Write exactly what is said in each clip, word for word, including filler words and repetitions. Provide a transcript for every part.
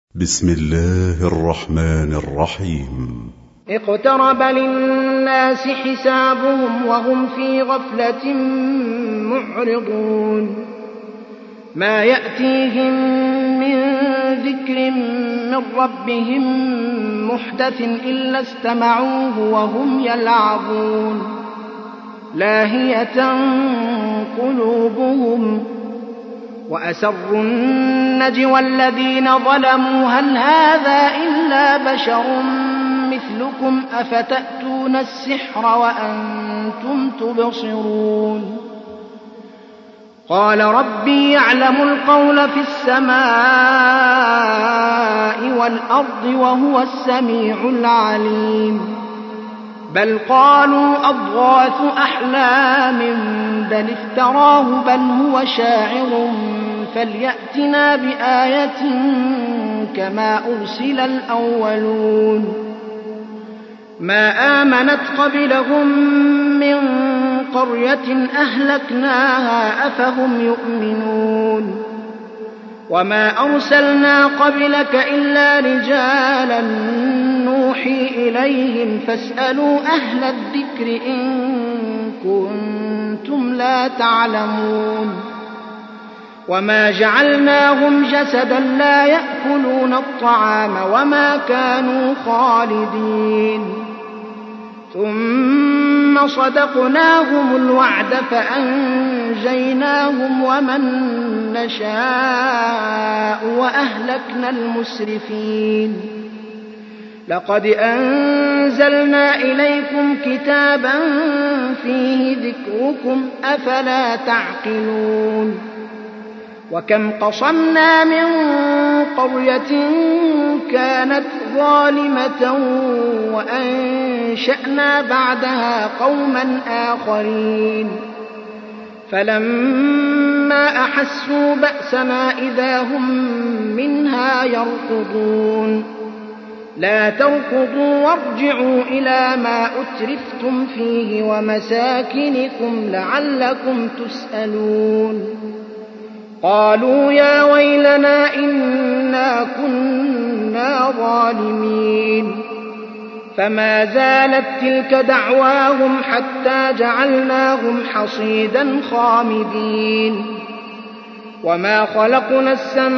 بسم الله الرحمن الرحيم. اقترب للناس حسابهم وهم في غفلة معرضون ما يأتيهم من ذكر من ربهم محدث إلا استمعوه وهم يلعبون لاهية قلوبهم وأسروا النجوى الذين ظلموا هل هذا إلا بشر مثلكم أفتأتون السحر وأنتم تبصرون قال ربي يعلم القول في السماء والأرض وهو السميع العليم بل قالوا أضغاث أحلام بل افتراه بل هو شاعر فليأتنا بآية كما أرسل الأولون ما آمنت قبلهم من قرية أهلكناها أفهم يؤمنون وما أرسلنا قبلك إلا رجالا نوحي إليهم فاسألوا أهل الذكر إن كنتم لا تعلمون وما جعلناهم جسدا لا يأكلون الطعام وما كانوا خالدين ثم صدقناهم الوعد فأنجيناهم ومن نشاء وأهلكنا المسرفين لقد أنزلنا إليكم كتابا فيه ذكركم أفلا تعقلون وكم قصمنا من قرية كانت ظالمة وأنشأنا بعدها قوما آخرين فلما أحسوا بأسنا إذا هم منها يركضون لا تركضوا وارجعوا إلى ما أترفتم فيه ومساكنكم لعلكم تسألون قالوا يا ويلنا إنا كنا ظالمين فما زالت تلك دعواهم حتى جعلناهم حصيدا خامدين وما خلقنا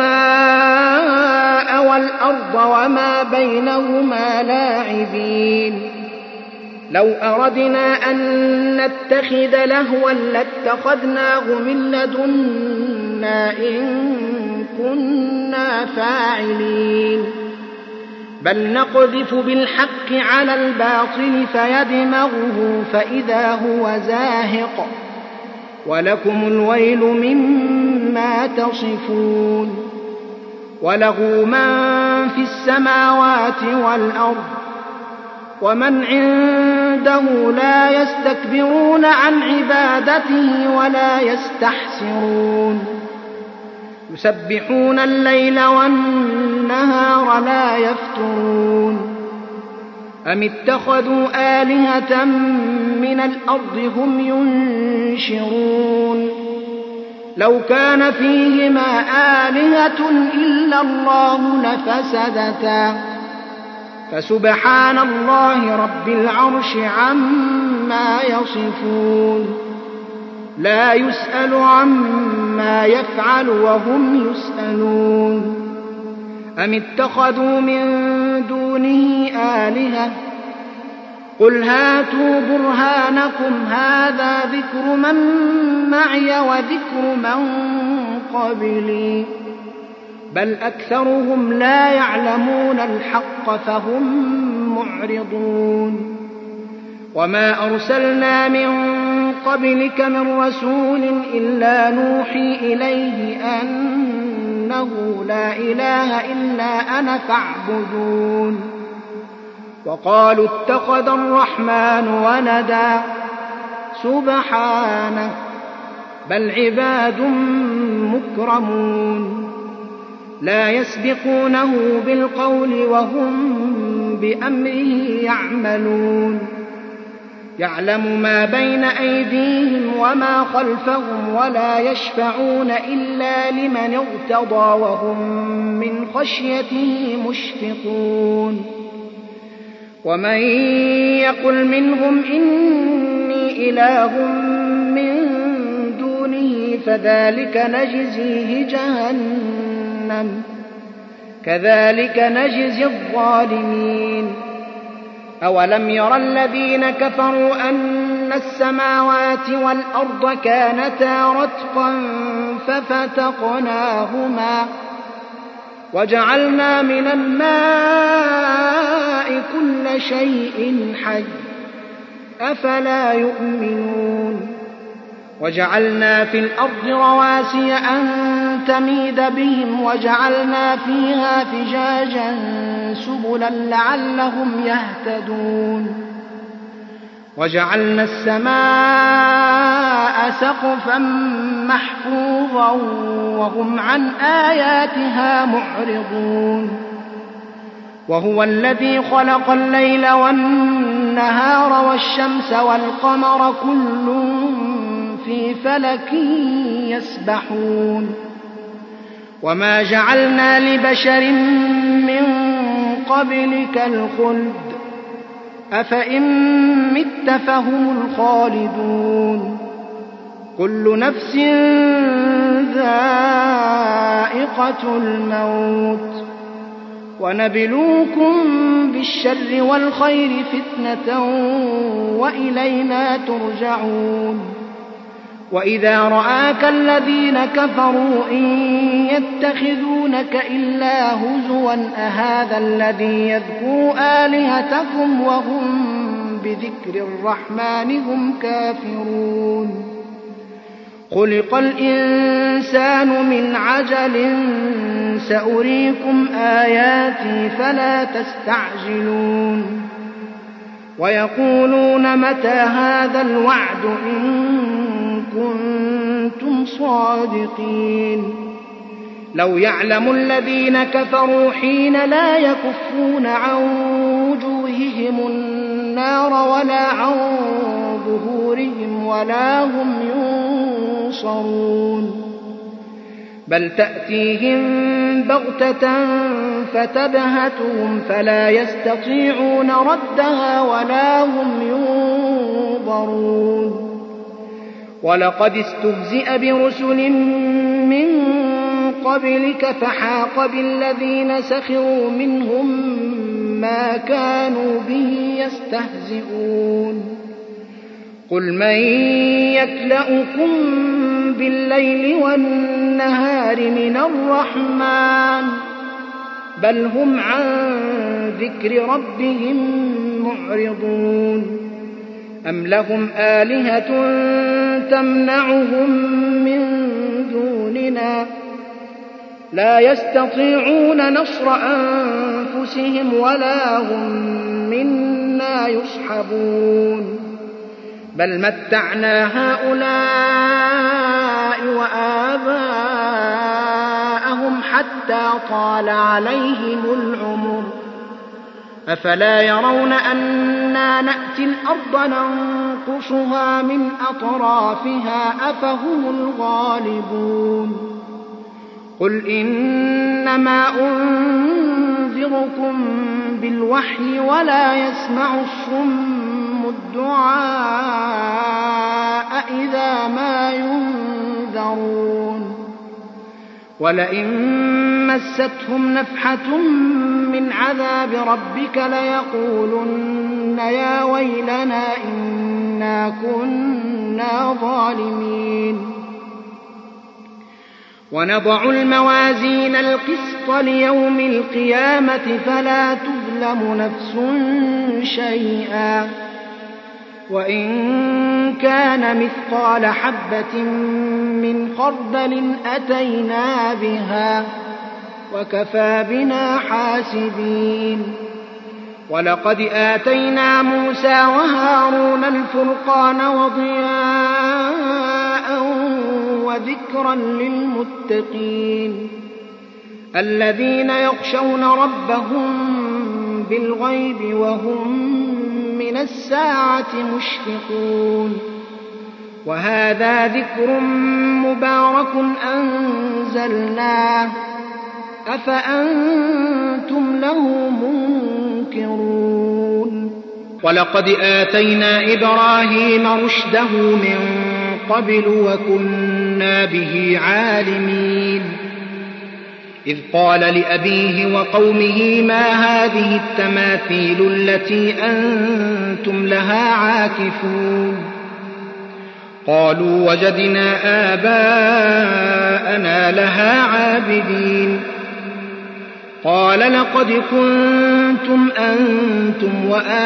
السماء والأرض وما بينهما لاعبين لو أردنا أن نتخذ لهوا لاتخذناه من لدنا إن كنا فاعلين بل نقذف بالحق على الباطل فيدمغه فإذا هو زاهق ولكم الويل مما تصفون وله من في السماوات والأرض ومن عنده لا يستكبرون عن عبادته ولا يستحسرون يسبحون الليل والنهار لا يفترون أم اتخذوا آلهة من الأرض هم ينشرون لو كان فيهما آلهة إلا الله لفسدتا فسبحان الله رب العرش عما يصفون لا يسأل عما يفعل وهم يسألون أم اتخذوا من دونه آلهة قل هاتوا برهانكم هذا ذكر من معي وذكر من قبلي بل أكثرهم لا يعلمون الحق فهم معرضون وما أرسلنا من قبلك من رسول إلا نوحي إليه أنه لا إله إلا أنا فاعبدون وقالوا اتخذ الرحمن ولدا سبحانه بل عباد مكرمون لا يسبقونه بالقول وهم بأمره يعملون يعلم ما بين أيديهم وما خلفهم ولا يشفعون إلا لمن ارتضى وهم من خشيته مشفقون ومن يقل منهم إني إله من دونه فذلك نجزيه جهنم كذلك نجزي الظالمين أولم ير الذين كفروا أن السماوات والأرض كانتا رتقا ففتقناهما وجعلنا من الماء كل شيء حي أفلا يؤمنون وجعلنا في الأرض رواسي أن تميد بهم وجعلنا فيها فجاجا سبلا لعلهم يهتدون وجعلنا السماء سقفا محفوظا وهم عن آياتها معرضون وهو الذي خلق الليل والنهار والشمس والقمر كل في فلك يسبحون وما جعلنا لبشر من قبلك الخلد أفإن مت فهم الخالدون كل نفس ذائقة الموت ونبلوكم بالشر والخير فتنة وإلينا ترجعون وإذا رآك الذين كفروا إن يتخذونك إلا هزوا أهذا الذي يذكر آلهتكم وهم بذكر الرحمن هم كافرون خلق الإنسان من عجل سأريكم آياتي فلا تستعجلون ويقولون متى هذا الوعد إن كنتم صادقين لو يعلم الذين كفروا حين لا يكفون عن وجوههم النار ولا عن ظهورهم ولا هم ينصرون بل تأتيهم بغتة فتبهتهم فلا يستطيعون ردها ولا هم ينظرون ولقد استهزئ برسل من قبلك فحاق بالذين سخروا منهم ما كانوا به يستهزئون قل من يكلؤكم بالليل والنهار من الرحمن بل هم عن ذكر ربهم معرضون أم لهم آلهة تمنعهم من دوننا لا يستطيعون نصر أنفسهم ولا هم منا يصحبون بل متعنا هؤلاء وآباءهم حتى طال عليهم العمر أفلا يرون أنا نأتي الأرض ننقصها من أطرافها أفهم الغالبون قل إنما أنذركم بالوحي ولا يسمع الصم الدعاء إذا ما ينذرون ولئن مستهم نفحة من عذاب ربك ليقولن يا ويلنا إنا كنا ظالمين ونضع الموازين القسط ليوم القيامة فلا تظلم نفس شيئا وإن كان مثقال حبة من خردل أتينا بها وكفى بنا حاسبين ولقد آتينا موسى وهارون الفرقان وضياء وذكرا للمتقين الذين يخشون ربهم بالغيب وهم من الساعة مشفقون وهذا ذكر مبارك أنزلناه أفأنتم له منكرون ولقد آتينا إبراهيم رشده من قبل وكنا به عالمين إذ قال لأبيه وقومه ما هذه التماثيل التي أنتم لها عاكفون قالوا وجدنا آباءنا لها عابدين قال لقد كنتم أنتم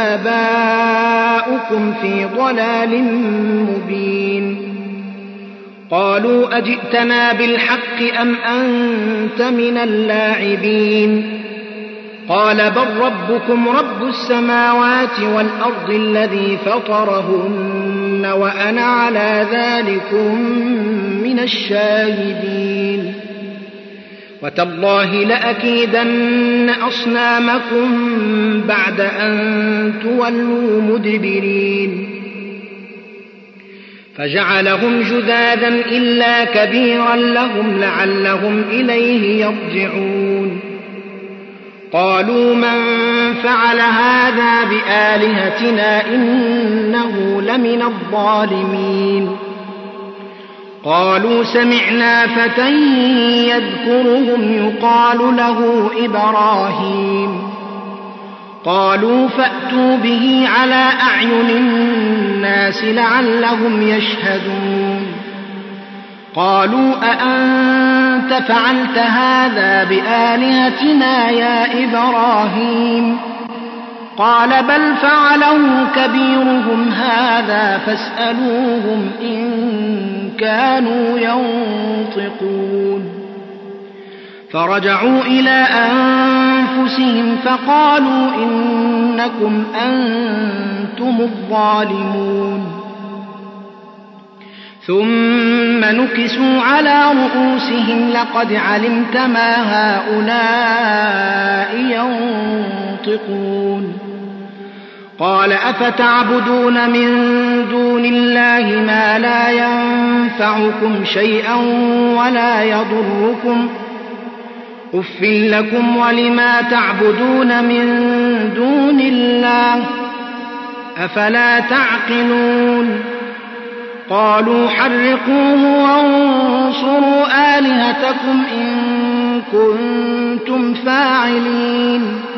وآباؤكم في ضلال مبين قالوا أجئتنا بالحق أم أنت من اللاعبين قال بل ربكم رب السماوات والأرض الذي فطرهن وأنا على ذلكم من الشاهدين وتالله لأكيدن أصنامكم بعد أن تولوا مدبرين فجعلهم جذاذا إلا كبيرا لهم لعلهم إليه يرجعون قالوا من فعل هذا بآلهتنا إنه لمن الظالمين قالوا سمعنا فتى يذكرهم يقال له إبراهيم قالوا فأتوا به على أعين الناس لعلهم يشهدون قالوا أأنت فعلت هذا بآلهتنا يا إبراهيم قال بل فعله كبيرهم هذا فاسألوهم إن كانوا ينطقون فرجعوا إلى أنفسهم فقالوا إنكم أنتم الظالمون ثم نكسوا على رؤوسهم لقد علمت ما هؤلاء ينطقون قال أفتعبدون من دون الله ما لا ينفعكم شيئا ولا يضركم أف لكم ولما تعبدون من دون الله أفلا تعقلون قالوا حرقوه وانصروا آلهتكم إن كنتم فاعلين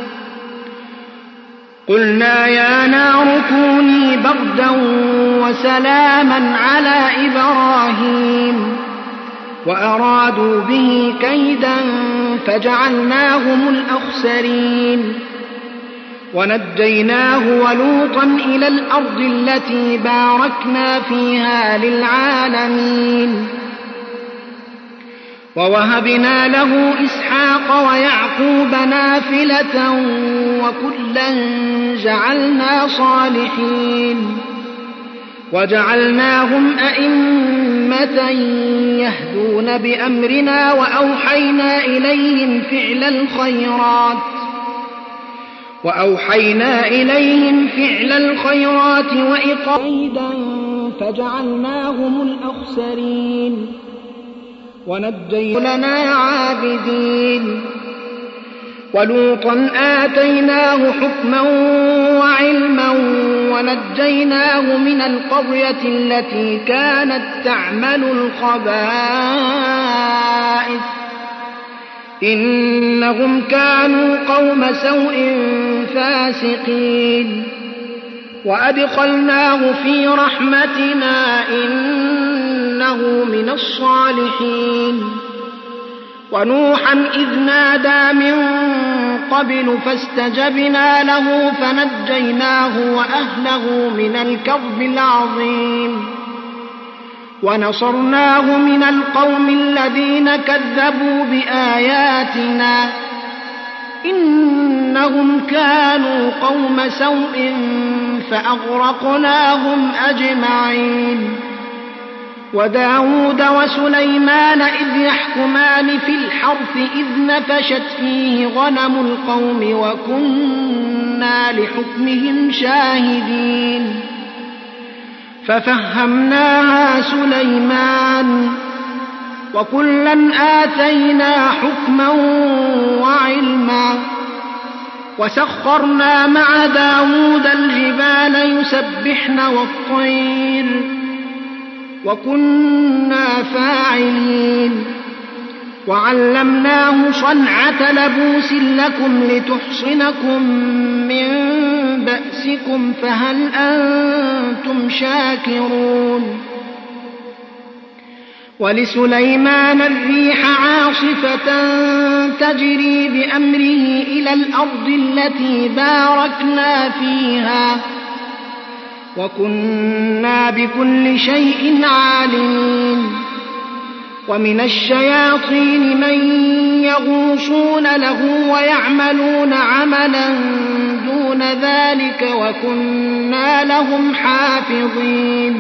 قلنا يا نار كوني بردا وسلاما على إبراهيم وأرادوا به كيدا فجعلناهم الأخسرين ونجيناه ولوطا إلى الأرض التي باركنا فيها للعالمين ووهبنا له إسحاق ويعقوب نافلة وكلا جعلنا صالحين وجعلناهم أئمة يهدون بأمرنا وأوحينا إليهم فعل الخيرات وأوحينا إليهم فعل الخيرات وإقاما فجعلناهم الأخسرين ونجينا لنا عابدين ولوطا آتيناه حكما وعلما ونجيناه من القرية التي كانت تعمل الخبائث إنهم كانوا قوم سوء فاسقين وأدخلناه في رحمتنا إنه من الصالحين ونوحا إذ نادى من قبل فاستجبنا له فنجيناه وأهله من الكرب العظيم ونصرناه من القوم الذين كذبوا بآياتنا إنهم كانوا قوم سوء فأغرقناهم أجمعين وداود وسليمان إذ يحكمان في الحرث إذ نفشت فيه غنم القوم وكنا لحكمهم شاهدين ففهمناها سليمان وكلا آتينا حكما وعلما وسخرنا مع داود الجبال يسبحن والطير وكنا فاعلين وعلمناه صنعة لبوس لكم لتحصنكم من بأسكم فهل أنتم شاكرون ولسليمان الريح عاصفة تجري بأمره إلى الأرض التي باركنا فيها وكنا بكل شيء عالمين ومن الشياطين من يغوصون له ويعملون عملا دون ذلك وكنا لهم حافظين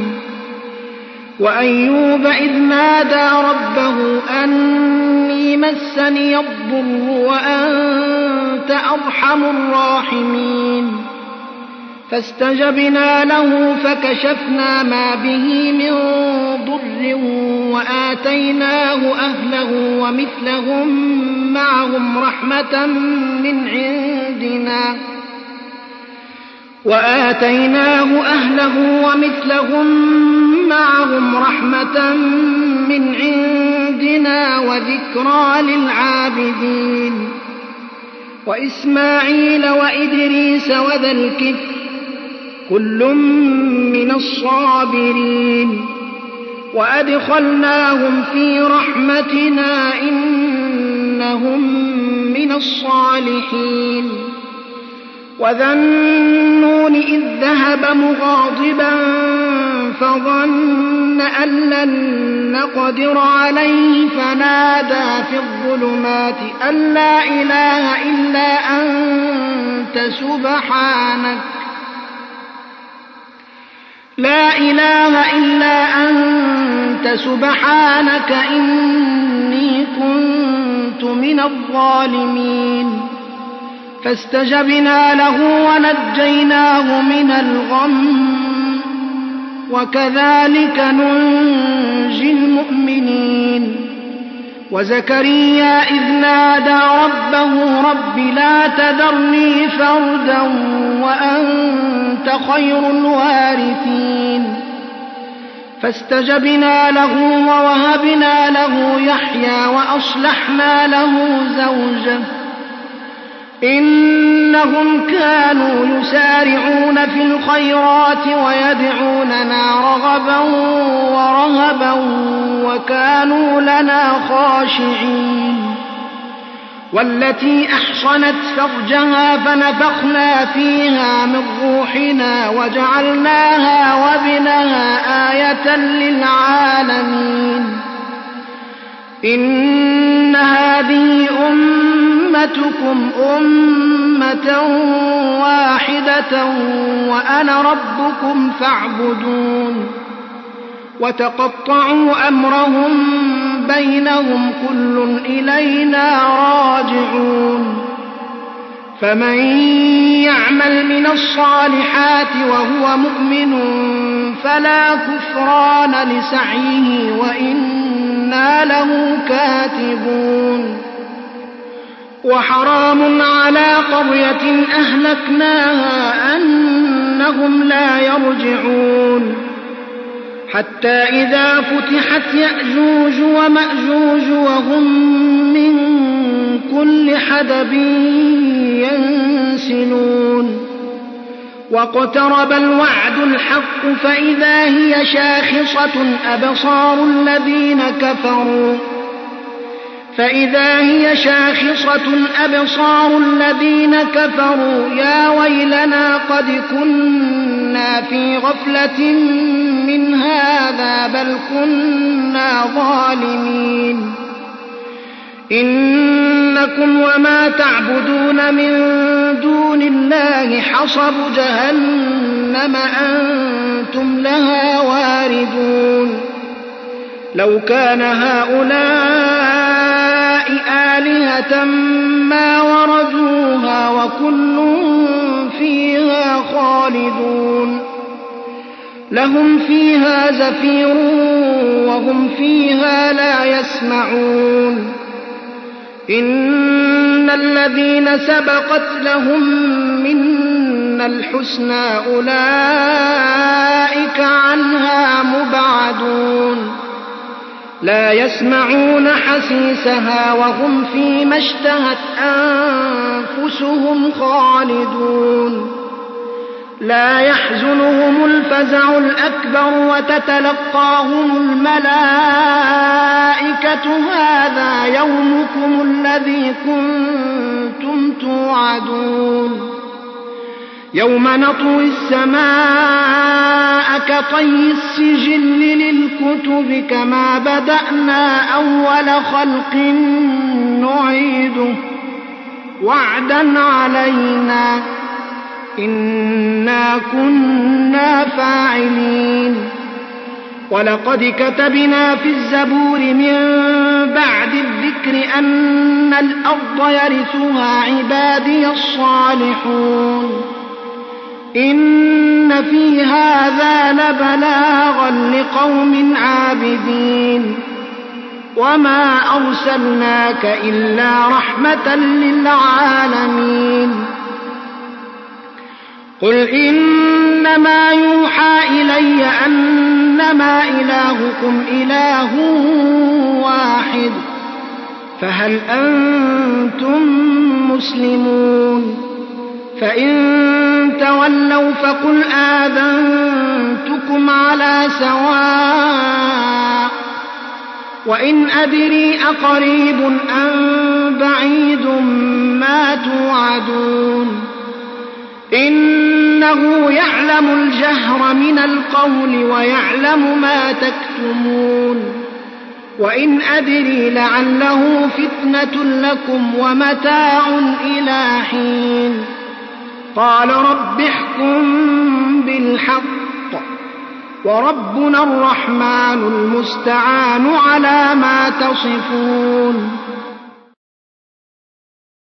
وأيوب إذ نادى ربه أني مسني الضر وأنت أرحم الراحمين فاستجبنا له فكشفنا ما به من ضر وآتيناه أهله ومثلهم معهم رحمة من عندنا وآتيناه أهله ومثلهم معهم رحمة من عندنا وذكرى للعابدين وإسماعيل وإدريس وذا الكفل كل من الصابرين وأدخلناهم في رحمتنا إنهم من الصالحين وذا النون إذ ذهب مغاضبا فظن أن لن نقدر عليه فنادى في الظلمات أن لا إله إلا أنت سبحانك لا إله إلا أنت سبحانك إني كنت من الظالمين فاستجبنا له ونجيناه من الغم وكذلك ننجي المؤمنين وزكريا إذ نادى ربه رب لا تذرني فردا وأنت خير الوارثين فاستجبنا له ووهبنا له يحيى وأصلحنا له زوجه إنهم كانوا يسارعون في الخيرات ويدعوننا رغبا ورهبا وكانوا لنا خاشعين والتي أحصنت فرجها فنفخنا فيها من روحنا وجعلناها وابنها آية للعالمين إن هذه أمتكم أمة واحدة وأنا ربكم فاعبدون وتقطعوا أمرهم بينهم كل إلينا راجعون فمن يعمل من الصالحات وهو مؤمن فلا كفران لسعيه وإنا له كاتبون وحرام على قرية أهلكناها أنهم لا يرجعون حتى إذا فتحت يأجوج ومأجوج وهم من كل حدب ينسلون واقترب الوعد الحق فإذا هي شاخصة أبصار الذين كفروا فإذا هي شاخصة أبصار الذين كفروا يا ويلنا قد كنا في غفلة من هذا بل كنا ظالمين إنكم وما تعبدون من دون الله حصب جهنم أنتم لها واردون لو كان هؤلاء آلهة ما وردوها وكل فيها خالدون لهم فيها زفير وهم فيها لا يسمعون إن الذين سبقت لهم منا الحسنى أولئك عنها مبعدون لا يسمعون حسيسها وهم فيما اشتهت أنفسهم خالدون لا يحزنهم الفزع الأكبر وتتلقاهم الملائكة هذا يومكم الذي كنتم توعدون يوم نطوي السماء كطي السجل للكتب كما بدأنا أول خلق نعيده وعدا علينا إنا كنا فاعلين ولقد كتبنا في الزبور من بعد الذكر أن الأرض يرثها عبادي الصالحون إن في هذا لبلاغا لقوم عابدين وما أرسلناك إلا رحمة للعالمين قل إنما يوحى إلي أنما إلهكم إله واحد فهل أنتم مسلمون فإن تولوا فقل آذنتكم على سواء وإن أدري أقريب أم بعيد ما توعدون إنه يعلم الجهر من القول ويعلم ما تكتمون وإن أدري لعله فتنة لكم ومتاع إلى حين قال رب احكم بالحق وربنا الرحمن المستعان على ما تصفون